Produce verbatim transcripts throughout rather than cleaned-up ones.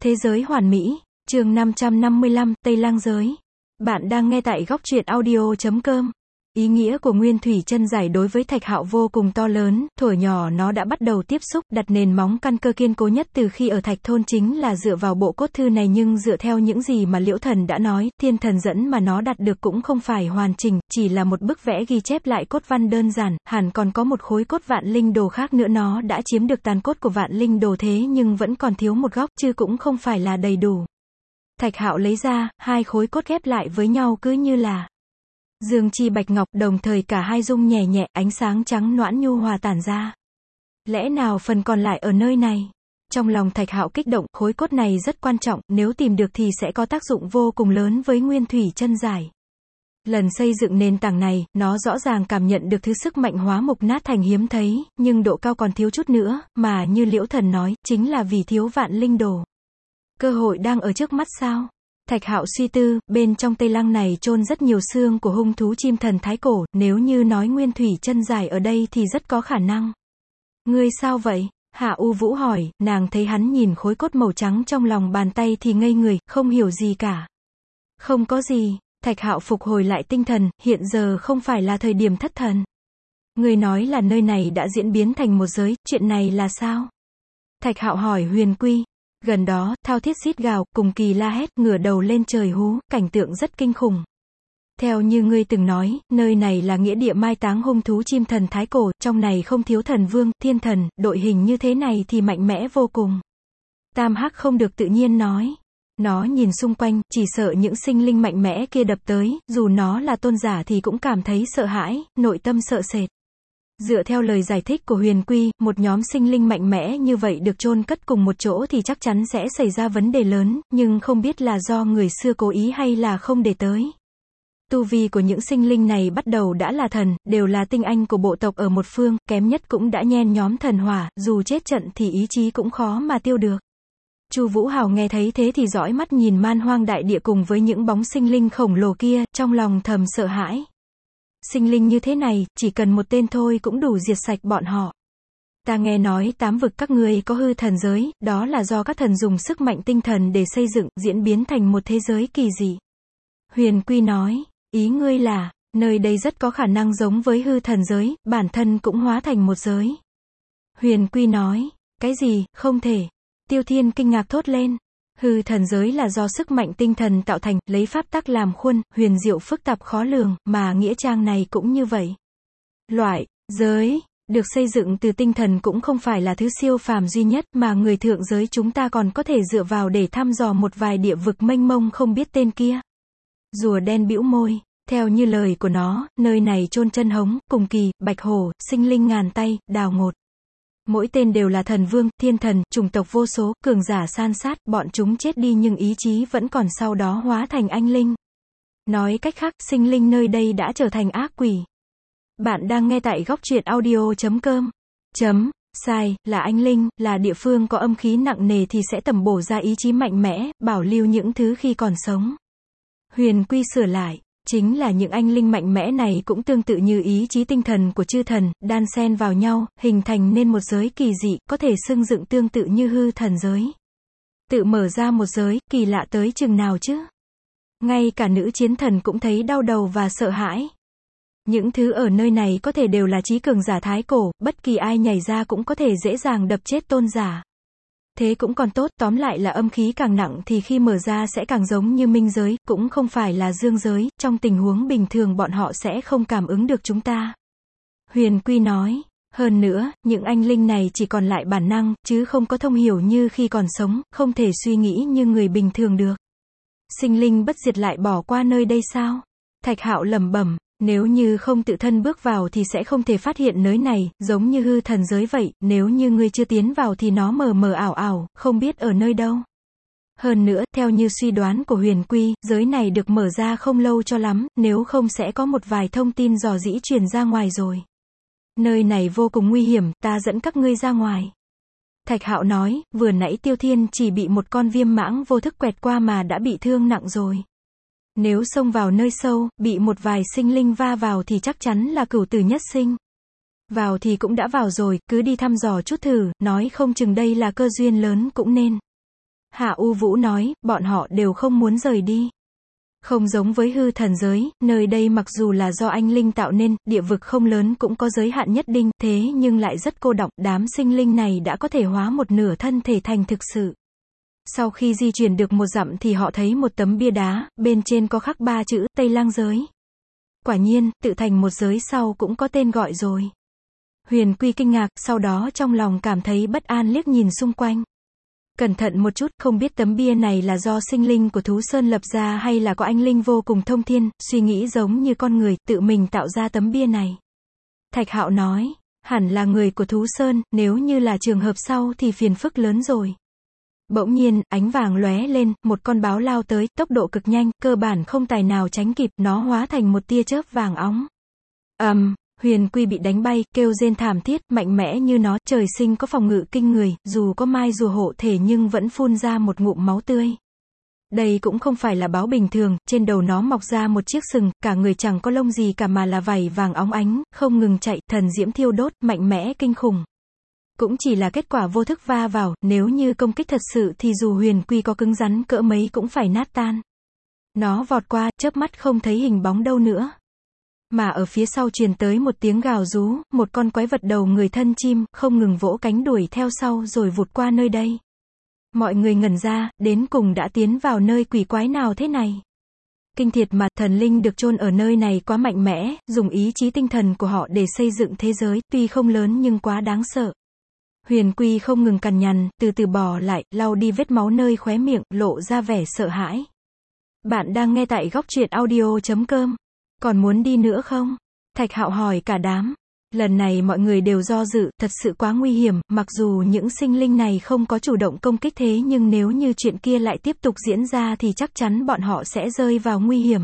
Thế giới hoàn mỹ, chương năm trăm năm mươi lăm, Tây Lang giới. Bạn đang nghe tại góc truyện audio chấm com. Ý nghĩa của nguyên thủy chân giải đối với Thạch Hạo vô cùng to lớn, thuở nhỏ nó đã bắt đầu tiếp xúc, đặt nền móng căn cơ kiên cố nhất từ khi ở Thạch Thôn chính là dựa vào bộ cốt thư này, nhưng dựa theo những gì mà Liễu Thần đã nói, thiên thần dẫn mà nó đạt được cũng không phải hoàn chỉnh, chỉ là một bức vẽ ghi chép lại cốt văn đơn giản, hẳn còn có một khối cốt vạn linh đồ khác nữa, nó đã chiếm được tàn cốt của vạn linh đồ thế nhưng vẫn còn thiếu một góc, chứ cũng không phải là đầy đủ. Thạch Hạo lấy ra, hai khối cốt ghép lại với nhau cứ như là dương chi bạch ngọc, đồng thời cả hai rung nhẹ nhẹ, ánh sáng trắng nõn nhu hòa tản ra. Lẽ nào phần còn lại ở nơi này? Trong lòng Thạch Hạo kích động, khối cốt này rất quan trọng, nếu tìm được thì sẽ có tác dụng vô cùng lớn với nguyên thủy chân giải. Lần xây dựng nền tảng này, nó rõ ràng cảm nhận được thứ sức mạnh hóa mục nát thành hiếm thấy, nhưng độ cao còn thiếu chút nữa, mà như Liễu Thần nói, chính là vì thiếu vạn linh đồ. Cơ hội đang ở trước mắt sao? Thạch Hạo suy tư, bên trong Tây Lăng này chôn rất nhiều xương của hung thú chim thần thái cổ, nếu như nói nguyên thủy chân giải ở đây thì rất có khả năng. Ngươi sao vậy? Hạ U Vũ hỏi, nàng thấy hắn nhìn khối cốt màu trắng trong lòng bàn tay thì ngây người, không hiểu gì cả. Không có gì, Thạch Hạo phục hồi lại tinh thần, hiện giờ không phải là thời điểm thất thần. Ngươi nói là nơi này đã diễn biến thành một giới, chuyện này là sao? Thạch Hạo hỏi Huyền Quy. Gần đó, thao thiết rít gào, cùng kỳ la hét, ngửa đầu lên trời hú, cảnh tượng rất kinh khủng. Theo như ngươi từng nói, nơi này là nghĩa địa mai táng hung thú chim thần thái cổ, trong này không thiếu thần vương, thiên thần, đội hình như thế này thì mạnh mẽ vô cùng. Tam Hắc không được tự nhiên nói. Nó nhìn xung quanh, chỉ sợ những sinh linh mạnh mẽ kia đập tới, dù nó là tôn giả thì cũng cảm thấy sợ hãi, nội tâm sợ sệt. Dựa theo lời giải thích của Huyền Quy, một nhóm sinh linh mạnh mẽ như vậy được chôn cất cùng một chỗ thì chắc chắn sẽ xảy ra vấn đề lớn, nhưng không biết là do người xưa cố ý hay là không để tới. Tu vi của những sinh linh này bắt đầu đã là thần, đều là tinh anh của bộ tộc ở một phương, kém nhất cũng đã nhen nhóm thần hỏa, dù chết trận thì ý chí cũng khó mà tiêu được. Chu Vũ Hào nghe thấy thế thì dõi mắt nhìn man hoang đại địa cùng với những bóng sinh linh khổng lồ kia, trong lòng thầm sợ hãi. Sinh linh như thế này, chỉ cần một tên thôi cũng đủ diệt sạch bọn họ. Ta nghe nói tám vực các ngươi có hư thần giới, đó là do các thần dùng sức mạnh tinh thần để xây dựng, diễn biến thành một thế giới kỳ dị. Huyền Quy nói, ý ngươi là, nơi đây rất có khả năng giống với hư thần giới, bản thân cũng hóa thành một giới. Huyền Quy nói, cái gì, không thể. Tiêu Thiên kinh ngạc thốt lên. Hư thần giới là do sức mạnh tinh thần tạo thành, lấy pháp tắc làm khuôn, huyền diệu phức tạp khó lường, mà nghĩa trang này cũng như vậy. Loại giới được xây dựng từ tinh thần cũng không phải là thứ siêu phàm duy nhất mà người thượng giới chúng ta còn có thể dựa vào để thăm dò một vài địa vực mênh mông không biết tên kia. Rùa đen bĩu môi, theo như lời của nó, nơi này chôn chân hống, cùng kỳ, bạch hổ, sinh linh ngàn tay, đào ngột. Mỗi tên đều là thần vương, thiên thần, chủng tộc vô số, cường giả san sát, bọn chúng chết đi nhưng ý chí vẫn còn, sau đó hóa thành anh linh. Nói cách khác, sinh linh nơi đây đã trở thành ác quỷ. Bạn đang nghe tại góc truyện audio chấm com. Chấm, sai, là anh linh, là địa phương có âm khí nặng nề thì sẽ tầm bổ ra ý chí mạnh mẽ, bảo lưu những thứ khi còn sống. Huyền Quy sửa lại. Chính là những anh linh mạnh mẽ này cũng tương tự như ý chí tinh thần của chư thần, đan xen vào nhau, hình thành nên một giới kỳ dị, có thể xưng dựng tương tự như hư thần giới. Tự mở ra một giới, kỳ lạ tới chừng nào chứ? Ngay cả nữ chiến thần cũng thấy đau đầu và sợ hãi. Những thứ ở nơi này có thể đều là trí cường giả thái cổ, bất kỳ ai nhảy ra cũng có thể dễ dàng đập chết tôn giả. Thế cũng còn tốt, tóm lại là âm khí càng nặng thì khi mở ra sẽ càng giống như minh giới, cũng không phải là dương giới, trong tình huống bình thường bọn họ sẽ không cảm ứng được chúng ta. Huyền Quy nói, hơn nữa, những anh linh này chỉ còn lại bản năng, chứ không có thông hiểu như khi còn sống, không thể suy nghĩ như người bình thường được. Sinh linh bất diệt lại bỏ qua nơi đây sao? Thạch Hạo lẩm bẩm. Nếu như không tự thân bước vào thì sẽ không thể phát hiện nơi này, giống như hư thần giới vậy, nếu như ngươi chưa tiến vào thì nó mờ mờ ảo ảo, không biết ở nơi đâu. Hơn nữa, theo như suy đoán của Huyền Quy, giới này được mở ra không lâu cho lắm, nếu không sẽ có một vài thông tin dò dỉ truyền ra ngoài rồi. Nơi này vô cùng nguy hiểm, ta dẫn các ngươi ra ngoài. Thạch Hạo nói, vừa nãy Tiêu Thiên chỉ bị một con viêm mãng vô thức quẹt qua mà đã bị thương nặng rồi. Nếu xông vào nơi sâu, bị một vài sinh linh va vào thì chắc chắn là cửu tử nhất sinh. Vào thì cũng đã vào rồi, cứ đi thăm dò chút thử, nói không chừng đây là cơ duyên lớn cũng nên. Hạ U Vũ nói, bọn họ đều không muốn rời đi. Không giống với hư thần giới, nơi đây mặc dù là do anh linh tạo nên, địa vực không lớn cũng có giới hạn nhất định, thế nhưng lại rất cô đọng, đám sinh linh này đã có thể hóa một nửa thân thể thành thực sự. Sau khi di chuyển được một dặm thì họ thấy một tấm bia đá, bên trên có khắc ba chữ, Tây Lang giới. Quả nhiên, tự thành một giới sau cũng có tên gọi rồi. Huyền Quy kinh ngạc, sau đó trong lòng cảm thấy bất an liếc nhìn xung quanh. Cẩn thận một chút, không biết tấm bia này là do sinh linh của Thú Sơn lập ra hay là có anh linh vô cùng thông thiên, suy nghĩ giống như con người, tự mình tạo ra tấm bia này. Thạch Hạo nói, hẳn là người của Thú Sơn, nếu như là trường hợp sau thì phiền phức lớn rồi. Bỗng nhiên, ánh vàng lóe lên, một con báo lao tới, tốc độ cực nhanh, cơ bản không tài nào tránh kịp, nó hóa thành một tia chớp vàng óng. ầm, um, Huyền Quy bị đánh bay, kêu rên thảm thiết, mạnh mẽ như nó, trời sinh có phòng ngự kinh người, dù có mai rùa hộ thể nhưng vẫn phun ra một ngụm máu tươi. Đây cũng không phải là báo bình thường, trên đầu nó mọc ra một chiếc sừng, cả người chẳng có lông gì cả mà là vảy vàng óng ánh, không ngừng chạy, thần diễm thiêu đốt, mạnh mẽ kinh khủng. Cũng chỉ là kết quả vô thức va vào, nếu như công kích thật sự thì dù Huyền Quy có cứng rắn cỡ mấy cũng phải nát tan. Nó vọt qua, chớp mắt không thấy hình bóng đâu nữa. Mà ở phía sau truyền tới một tiếng gào rú, một con quái vật đầu người thân chim, không ngừng vỗ cánh đuổi theo sau rồi vụt qua nơi đây. Mọi người ngẩn ra, đến cùng đã tiến vào nơi quỷ quái nào thế này. Kinh thiệt mà, thần linh được chôn ở nơi này quá mạnh mẽ, dùng ý chí tinh thần của họ để xây dựng thế giới, tuy không lớn nhưng quá đáng sợ. Huyền Quy không ngừng cằn nhằn, từ từ bò lại, lau đi vết máu nơi khóe miệng, lộ ra vẻ sợ hãi. Bạn đang nghe tại góc truyện audio chấm com. Còn muốn đi nữa không? Thạch Hạo hỏi cả đám. Lần này mọi người đều do dự, thật sự quá nguy hiểm, mặc dù những sinh linh này không có chủ động công kích thế nhưng nếu như chuyện kia lại tiếp tục diễn ra thì chắc chắn bọn họ sẽ rơi vào nguy hiểm.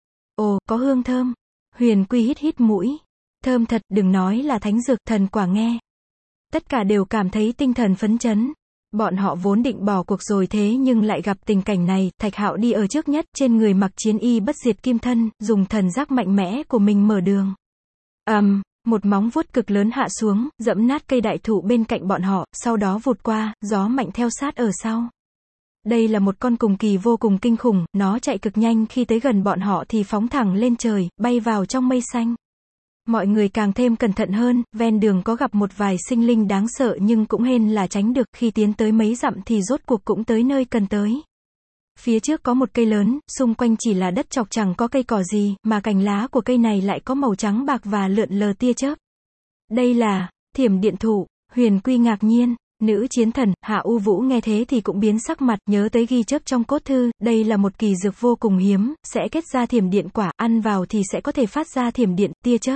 Ồ, có hương thơm. Huyền Quy hít hít mũi. Thơm thật, đừng nói là thánh dược, thần quả nghe. Tất cả đều cảm thấy tinh thần phấn chấn. Bọn họ vốn định bỏ cuộc rồi thế nhưng lại gặp tình cảnh này, Thạch Hạo đi ở trước nhất, trên người mặc chiến y bất diệt kim thân, dùng thần giác mạnh mẽ của mình mở đường. ầm, um, một móng vuốt cực lớn hạ xuống, dẫm nát cây đại thụ bên cạnh bọn họ, sau đó vụt qua, gió mạnh theo sát ở sau. Đây là một con cùng kỳ vô cùng kinh khủng, nó chạy cực nhanh, khi tới gần bọn họ thì phóng thẳng lên trời, bay vào trong mây xanh. Mọi người càng thêm cẩn thận hơn, ven đường có gặp một vài sinh linh đáng sợ nhưng cũng hên là tránh được, khi tiến tới mấy dặm thì rốt cuộc cũng tới nơi cần tới. Phía trước có một cây lớn, xung quanh chỉ là đất chọc chẳng có cây cỏ gì, mà cành lá của cây này lại có màu trắng bạc và lượn lờ tia chớp. Đây là Thiểm Điện Thụ. Huyền Quy ngạc nhiên. Nữ chiến thần, Hạ U Vũ nghe thế thì cũng biến sắc mặt, nhớ tới ghi chép trong cốt thư, đây là một kỳ dược vô cùng hiếm, sẽ kết ra thiểm điện quả, ăn vào thì sẽ có thể phát ra thiểm điện, tia chớp.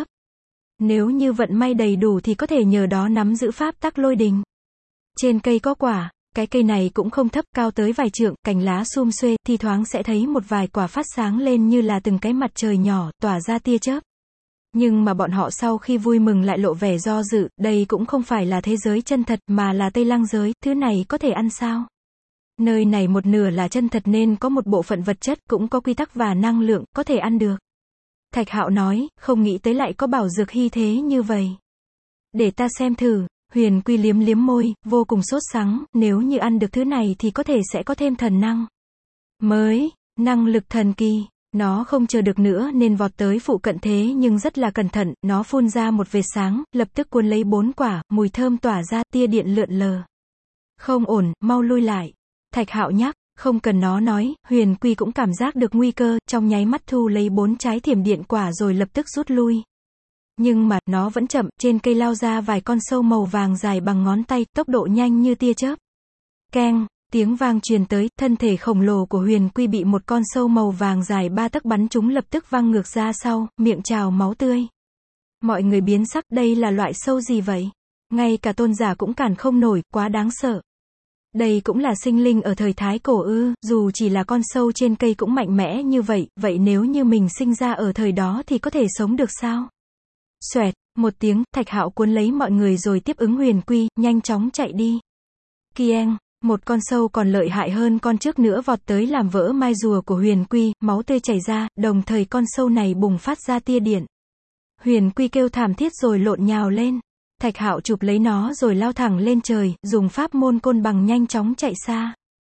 Nếu như vận may đầy đủ thì có thể nhờ đó nắm giữ pháp tắc lôi đình. Trên cây có quả, cái cây này cũng không thấp, cao tới vài trượng, cành lá sum xuê, thi thoảng sẽ thấy một vài quả phát sáng lên như là từng cái mặt trời nhỏ, tỏa ra tia chớp. Nhưng mà bọn họ sau khi vui mừng lại lộ vẻ do dự, đây cũng không phải là thế giới chân thật mà là Tây Lang giới, thứ này có thể ăn sao? Nơi này một nửa là chân thật nên có một bộ phận vật chất, cũng có quy tắc và năng lượng, có thể ăn được. Thạch Hạo nói, không nghĩ tới lại có bảo dược hy thế như vậy. Để ta xem thử. Huyền Quy liếm liếm môi, vô cùng sốt sắng, nếu như ăn được thứ này thì có thể sẽ có thêm thần năng. Mới, năng lực thần kỳ. Nó không chờ được nữa nên vọt tới phụ cận thế nhưng rất là cẩn thận, nó phun ra một vệt sáng, lập tức cuốn lấy bốn quả, mùi thơm tỏa ra, tia điện lượn lờ. Không ổn, mau lui lại. Thạch Hạo nhắc, không cần nó nói, Huyền Quy cũng cảm giác được nguy cơ, trong nháy mắt thu lấy bốn trái thiểm điện quả rồi lập tức rút lui. Nhưng mà, nó vẫn chậm, trên cây lao ra vài con sâu màu vàng dài bằng ngón tay, tốc độ nhanh như tia chớp. Keng, tiếng vang truyền tới, thân thể khổng lồ của Huyền Quy bị một con sâu màu vàng dài ba tấc bắn trúng lập tức văng ngược ra sau, miệng trào máu tươi. Mọi người biến sắc, đây là loại sâu gì vậy? Ngay cả tôn giả cũng cản không nổi, quá đáng sợ. Đây cũng là sinh linh ở thời Thái Cổ ư, dù chỉ là con sâu trên cây cũng mạnh mẽ như vậy, vậy nếu như mình sinh ra ở thời đó thì có thể sống được sao? Xoẹt, một tiếng, Thạch Hạo cuốn lấy mọi người rồi tiếp ứng Huyền Quy, nhanh chóng chạy đi. Kieng, một con sâu còn lợi hại hơn con trước nữa vọt tới làm vỡ mai rùa của Huyền Quy, máu tươi chảy ra, đồng thời con sâu này bùng phát ra tia điện. Huyền Quy kêu thảm thiết rồi lộn nhào lên. Thạch Hạo chụp lấy nó rồi lao thẳng lên trời, dùng pháp môn côn bằng nhanh chóng chạy xa.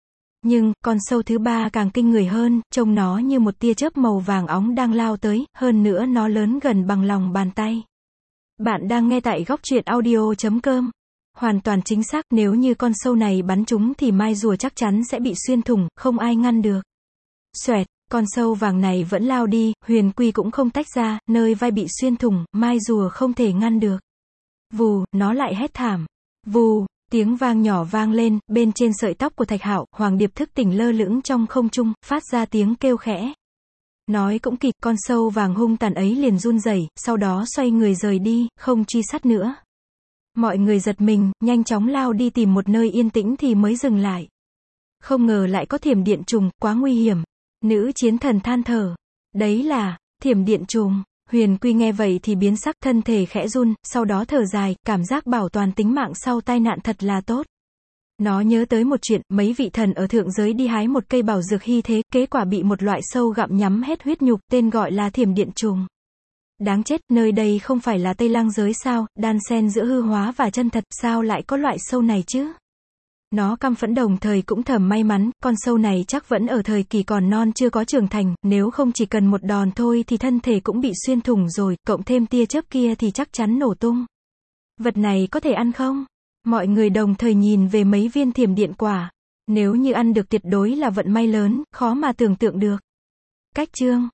Nhưng, con sâu thứ ba càng kinh người hơn, trông nó như một tia chớp màu vàng óng đang lao tới, hơn nữa nó lớn gần bằng lòng bàn tay. Bạn đang nghe tại góc truyện audio chấm com. Hoàn toàn chính xác, nếu như con sâu này bắn trúng thì mai rùa chắc chắn sẽ bị xuyên thủng, không ai ngăn được. Xoẹt, con sâu vàng này vẫn lao đi, Huyền Quy cũng không tách ra, nơi vai bị xuyên thủng, mai rùa không thể ngăn được. Vù, nó lại hét thảm. Vù, tiếng vang nhỏ vang lên, bên trên sợi tóc của Thạch Hạo, Hoàng Điệp thức tỉnh lơ lửng trong không trung, phát ra tiếng kêu khẽ. Nói cũng kịp, con sâu vàng hung tàn ấy liền run rẩy, sau đó xoay người rời đi, không truy sát nữa. Mọi người giật mình, nhanh chóng lao đi tìm một nơi yên tĩnh thì mới dừng lại. Không ngờ lại có thiểm điện trùng, quá nguy hiểm. Nữ chiến thần than thở. Đấy là, thiểm điện trùng. Huyền Quy nghe vậy thì biến sắc, thân thể khẽ run, sau đó thở dài, cảm giác bảo toàn tính mạng sau tai nạn thật là tốt. Nó nhớ tới một chuyện, mấy vị thần ở thượng giới đi hái một cây bảo dược hy thế, kết quả bị một loại sâu gặm nhắm hết huyết nhục, tên gọi là thiểm điện trùng. Đáng chết, nơi đây không phải là Tây Lang giới sao, đan xen giữa hư hóa và chân thật, sao lại có loại sâu này chứ? Nó căm phẫn đồng thời cũng thầm may mắn, con sâu này chắc vẫn ở thời kỳ còn non chưa có trưởng thành, nếu không chỉ cần một đòn thôi thì thân thể cũng bị xuyên thủng rồi, cộng thêm tia chớp kia thì chắc chắn nổ tung. Vật này có thể ăn không? Mọi người đồng thời nhìn về mấy viên thiểm điện quả. Nếu như ăn được tuyệt đối là vận may lớn, khó mà tưởng tượng được. Cách chương